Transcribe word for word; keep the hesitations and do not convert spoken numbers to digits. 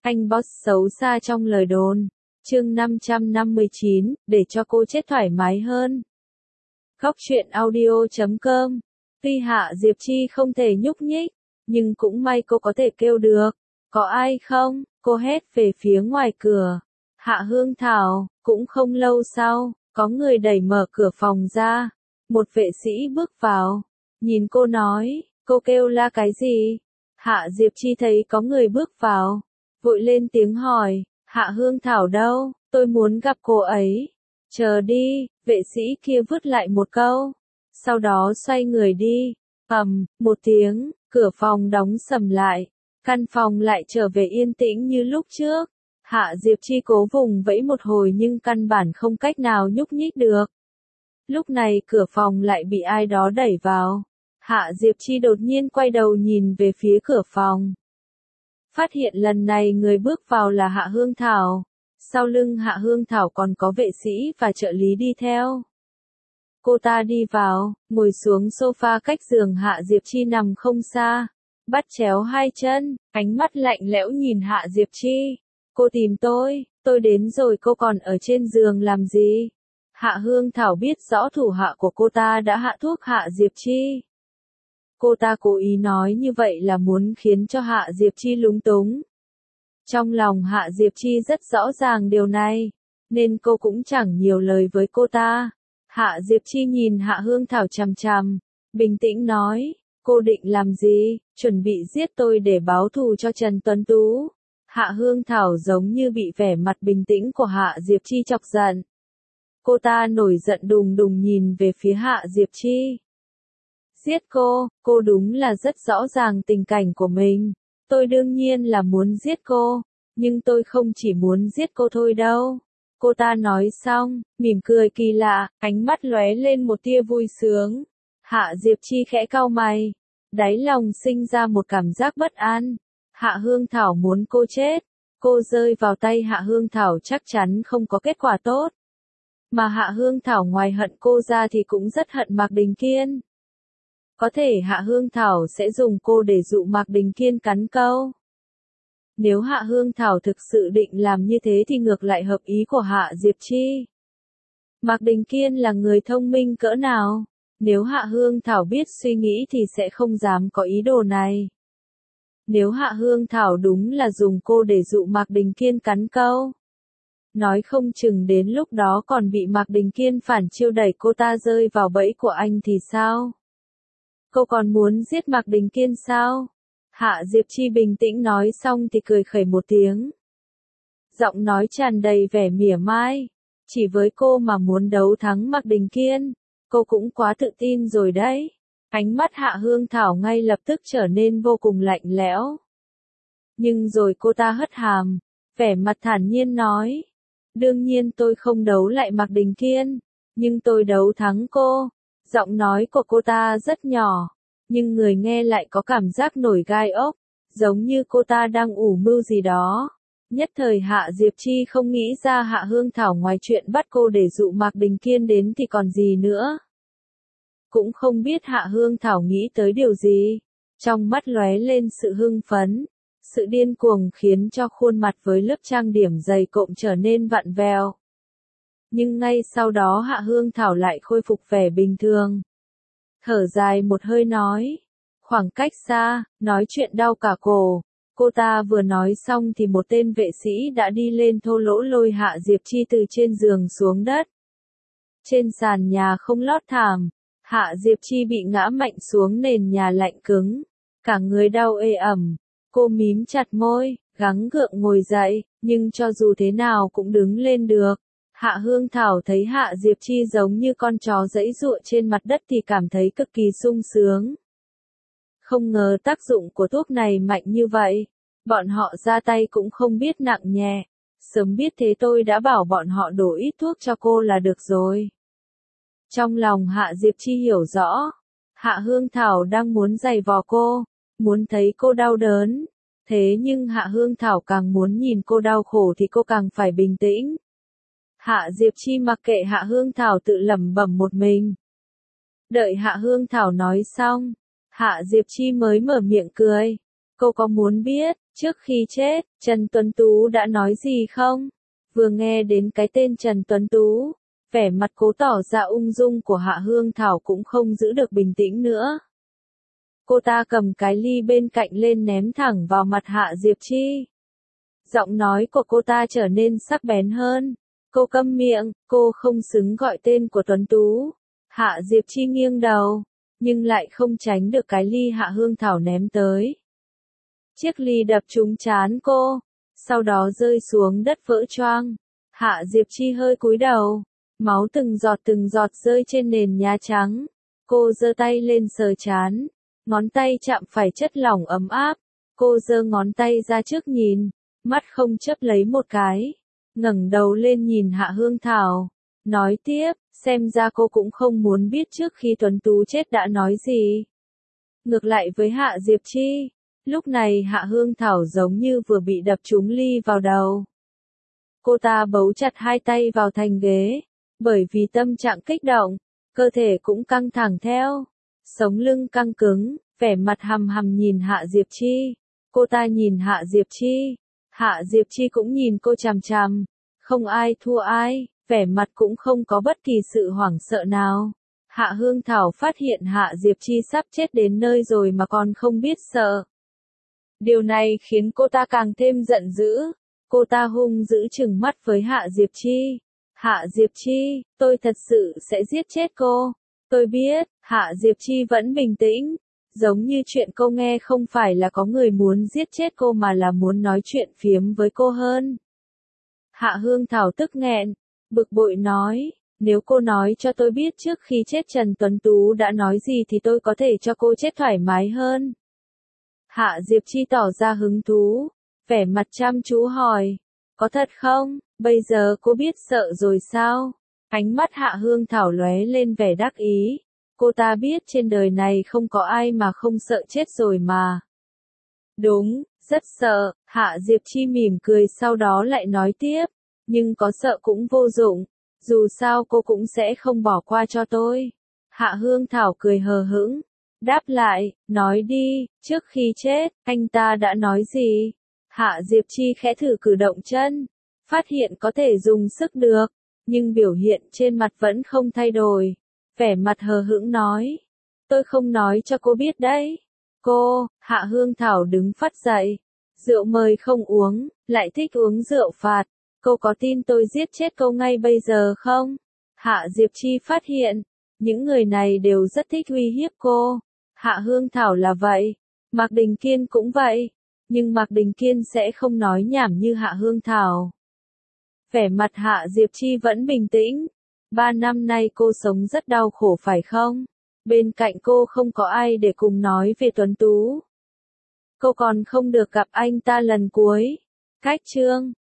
Anh boss xấu xa trong lời đồn. Chương năm trăm năm mươi chín, để cho cô chết thoải mái hơn. Góc truyện audio chấm com. Tuy Hạ Diệp Chi không thể nhúc nhích, nhưng cũng may cô có thể kêu được. Có ai không? Cô hét về phía ngoài cửa. Hạ Hương Thảo. Cũng không lâu sau, có người đẩy mở cửa phòng ra. Một vệ sĩ bước vào. Nhìn cô nói, cô kêu la cái gì? Hạ Diệp Chi thấy có người bước vào, vội lên tiếng hỏi, Hạ Hương Thảo đâu, tôi muốn gặp cô ấy. Chờ đi, vệ sĩ kia vứt lại một câu. Sau đó xoay người đi. Ầm, một tiếng, cửa phòng đóng sầm lại. Căn phòng lại trở về yên tĩnh như lúc trước. Hạ Diệp Chi cố vùng vẫy một hồi nhưng căn bản không cách nào nhúc nhích được. Lúc này cửa phòng lại bị ai đó đẩy vào. Hạ Diệp Chi đột nhiên quay đầu nhìn về phía cửa phòng. Phát hiện lần này người bước vào là Hạ Hương Thảo. Sau lưng Hạ Hương Thảo còn có vệ sĩ và trợ lý đi theo. Cô ta đi vào, ngồi xuống sofa cách giường Hạ Diệp Chi nằm không xa. Bắt chéo hai chân, ánh mắt lạnh lẽo nhìn Hạ Diệp Chi. Cô tìm tôi, tôi đến rồi cô còn ở trên giường làm gì? Hạ Hương Thảo biết rõ thủ hạ của cô ta đã hạ thuốc Hạ Diệp Chi. Cô ta cố ý nói như vậy là muốn khiến cho Hạ Diệp Chi lúng túng. Trong lòng Hạ Diệp Chi rất rõ ràng điều này, nên cô cũng chẳng nhiều lời với cô ta. Hạ Diệp Chi nhìn Hạ Hương Thảo chằm chằm, bình tĩnh nói, cô định làm gì, chuẩn bị giết tôi để báo thù cho Trần Tuấn Tú. Hạ Hương Thảo giống như bị vẻ mặt bình tĩnh của Hạ Diệp Chi chọc giận. Cô ta nổi giận đùng đùng nhìn về phía Hạ Diệp Chi. Giết cô, cô đúng là rất rõ ràng tình cảnh của mình. Tôi đương nhiên là muốn giết cô, nhưng tôi không chỉ muốn giết cô thôi đâu. Cô ta nói xong, mỉm cười kỳ lạ, ánh mắt lóe lên một tia vui sướng. Hạ Diệp Chi khẽ cau mày, đáy lòng sinh ra một cảm giác bất an. Hạ Hương Thảo muốn cô chết, cô rơi vào tay Hạ Hương Thảo chắc chắn không có kết quả tốt. Mà Hạ Hương Thảo ngoài hận cô ra thì cũng rất hận Mạc Đình Kiên. Có thể Hạ Hương Thảo sẽ dùng cô để dụ Mạc Đình Kiên cắn câu. Nếu Hạ Hương Thảo thực sự định làm như thế thì ngược lại hợp ý của Hạ Diệp Chi. Mạc Đình Kiên là người thông minh cỡ nào? Nếu Hạ Hương Thảo biết suy nghĩ thì sẽ không dám có ý đồ này. Nếu Hạ Hương Thảo đúng là dùng cô để dụ Mạc Đình Kiên cắn câu, nói không chừng đến lúc đó còn bị Mạc Đình Kiên phản chiêu đẩy cô ta rơi vào bẫy của anh thì sao? Cô còn muốn giết Mạc Đình Kiên sao? Hạ Diệp Chi bình tĩnh nói xong thì cười khẩy một tiếng. Giọng nói tràn đầy vẻ mỉa mai. Chỉ với cô mà muốn đấu thắng Mạc Đình Kiên, cô cũng quá tự tin rồi đấy. Ánh mắt Hạ Hương Thảo ngay lập tức trở nên vô cùng lạnh lẽo. Nhưng rồi cô ta hất hàm, vẻ mặt thản nhiên nói. Đương nhiên tôi không đấu lại Mạc Đình Kiên, nhưng tôi đấu thắng cô. Giọng nói của cô ta rất nhỏ, nhưng người nghe lại có cảm giác nổi gai ốc, giống như cô ta đang ủ mưu gì đó. Nhất thời Hạ Diệp Chi không nghĩ ra Hạ Hương Thảo ngoài chuyện bắt cô để dụ Mạc Đình Kiên đến thì còn gì nữa. Cũng không biết Hạ Hương Thảo nghĩ tới điều gì. Trong mắt lóe lên sự hưng phấn, sự điên cuồng khiến cho khuôn mặt với lớp trang điểm dày cộm trở nên vặn vẹo. Nhưng ngay sau đó Hạ Hương Thảo lại khôi phục vẻ bình thường. Thở dài một hơi nói. Khoảng cách xa, nói chuyện đau cả cổ. Cô ta vừa nói xong thì một tên vệ sĩ đã đi lên thô lỗ lôi Hạ Diệp Chi từ trên giường xuống đất. Trên sàn nhà không lót thảm, Hạ Diệp Chi bị ngã mạnh xuống nền nhà lạnh cứng. Cả người đau ê ẩm. Cô mím chặt môi, gắng gượng ngồi dậy, nhưng cho dù thế nào cũng đứng lên được. Hạ Hương Thảo thấy Hạ Diệp Chi giống như con chó giãy giụa trên mặt đất thì cảm thấy cực kỳ sung sướng. Không ngờ tác dụng của thuốc này mạnh như vậy. Bọn họ ra tay cũng không biết nặng nhẹ. Sớm biết thế tôi đã bảo bọn họ đổ ít thuốc cho cô là được rồi. Trong lòng Hạ Diệp Chi hiểu rõ. Hạ Hương Thảo đang muốn giày vò cô, muốn thấy cô đau đớn. Thế nhưng Hạ Hương Thảo càng muốn nhìn cô đau khổ thì cô càng phải bình tĩnh. Hạ Diệp Chi mặc kệ Hạ Hương Thảo tự lẩm bẩm một mình. Đợi Hạ Hương Thảo nói xong, Hạ Diệp Chi mới mở miệng cười. Cô có muốn biết, Trước khi chết, Trần Tuấn Tú đã nói gì không? Vừa nghe đến cái tên Trần Tuấn Tú, vẻ mặt cố tỏ ra ung dung của Hạ Hương Thảo cũng không giữ được bình tĩnh nữa. Cô ta cầm cái ly bên cạnh lên ném thẳng vào mặt Hạ Diệp Chi. Giọng nói của cô ta trở nên sắc bén hơn. Cô câm miệng, cô không xứng gọi tên của Tuấn Tú. Hạ Diệp Chi nghiêng đầu, nhưng lại không tránh được cái ly Hạ Hương Thảo ném tới. Chiếc ly đập trúng trán cô, sau đó rơi xuống đất vỡ choang. Hạ Diệp Chi hơi cúi đầu, máu từng giọt từng giọt rơi trên nền nhà trắng. Cô giơ tay lên sờ trán, ngón tay chạm phải chất lỏng ấm áp. Cô giơ ngón tay ra trước nhìn, mắt không chớp lấy một cái, ngẩng đầu lên nhìn Hạ Hương Thảo, nói tiếp, xem ra cô cũng không muốn biết trước khi Tuấn Tú chết đã nói gì. Ngược lại với Hạ Diệp Chi, lúc này Hạ Hương Thảo giống như vừa bị đập trúng ly vào đầu. Cô ta bấu chặt hai tay vào thành ghế, bởi vì tâm trạng kích động, cơ thể cũng căng thẳng theo, sống lưng căng cứng, vẻ mặt hằm hằm nhìn Hạ Diệp Chi. Cô ta nhìn Hạ Diệp Chi, Hạ Diệp Chi cũng nhìn cô chằm chằm, không ai thua ai, vẻ mặt cũng không có bất kỳ sự hoảng sợ nào. Hạ Hương Thảo phát hiện Hạ Diệp Chi sắp chết đến nơi rồi mà còn không biết sợ. Điều này khiến cô ta càng thêm giận dữ. Cô ta hung dữ trừng mắt với Hạ Diệp Chi. Hạ Diệp Chi, tôi thật sự sẽ giết chết cô. Tôi biết, Hạ Diệp Chi vẫn bình tĩnh. Giống như chuyện cô nghe không phải là có người muốn giết chết cô mà là muốn nói chuyện phiếm với cô hơn. Hạ Hương Thảo tức nghẹn, bực bội nói, nếu cô nói cho tôi biết trước khi chết Trần Tuấn Tú đã nói gì thì tôi có thể cho cô chết thoải mái hơn. Hạ Diệp Chi tỏ ra hứng thú, vẻ mặt chăm chú hỏi, có thật không, bây giờ cô biết sợ rồi sao? Ánh mắt Hạ Hương Thảo lóe lên vẻ đắc ý. Cô ta biết trên đời này không có ai mà không sợ chết rồi mà. Đúng, rất sợ, Hạ Diệp Chi mỉm cười sau đó lại nói tiếp, nhưng có sợ cũng vô dụng, dù sao cô cũng sẽ không bỏ qua cho tôi. Hạ Hương Thảo cười hờ hững, đáp lại, nói đi, trước khi chết, anh ta đã nói gì? Hạ Diệp Chi khẽ thử cử động chân, phát hiện có thể dùng sức được, nhưng biểu hiện trên mặt vẫn không thay đổi. Vẻ mặt hờ hững nói, tôi không nói cho cô biết đấy. Cô, Hạ Hương Thảo đứng phắt dậy, rượu mời không uống, lại thích uống rượu phạt. Cô có tin tôi giết chết cô ngay bây giờ không? Hạ Diệp Chi phát hiện, những người này đều rất thích uy hiếp cô. Hạ Hương Thảo là vậy, Mạc Đình Kiên cũng vậy, nhưng Mạc Đình Kiên sẽ không nói nhảm như Hạ Hương Thảo. Vẻ mặt Hạ Diệp Chi vẫn bình tĩnh. Ba năm nay cô sống rất đau khổ phải không? Bên cạnh cô không có ai để cùng nói về Tuấn Tú. Cô còn không được gặp anh ta lần cuối. Cách chương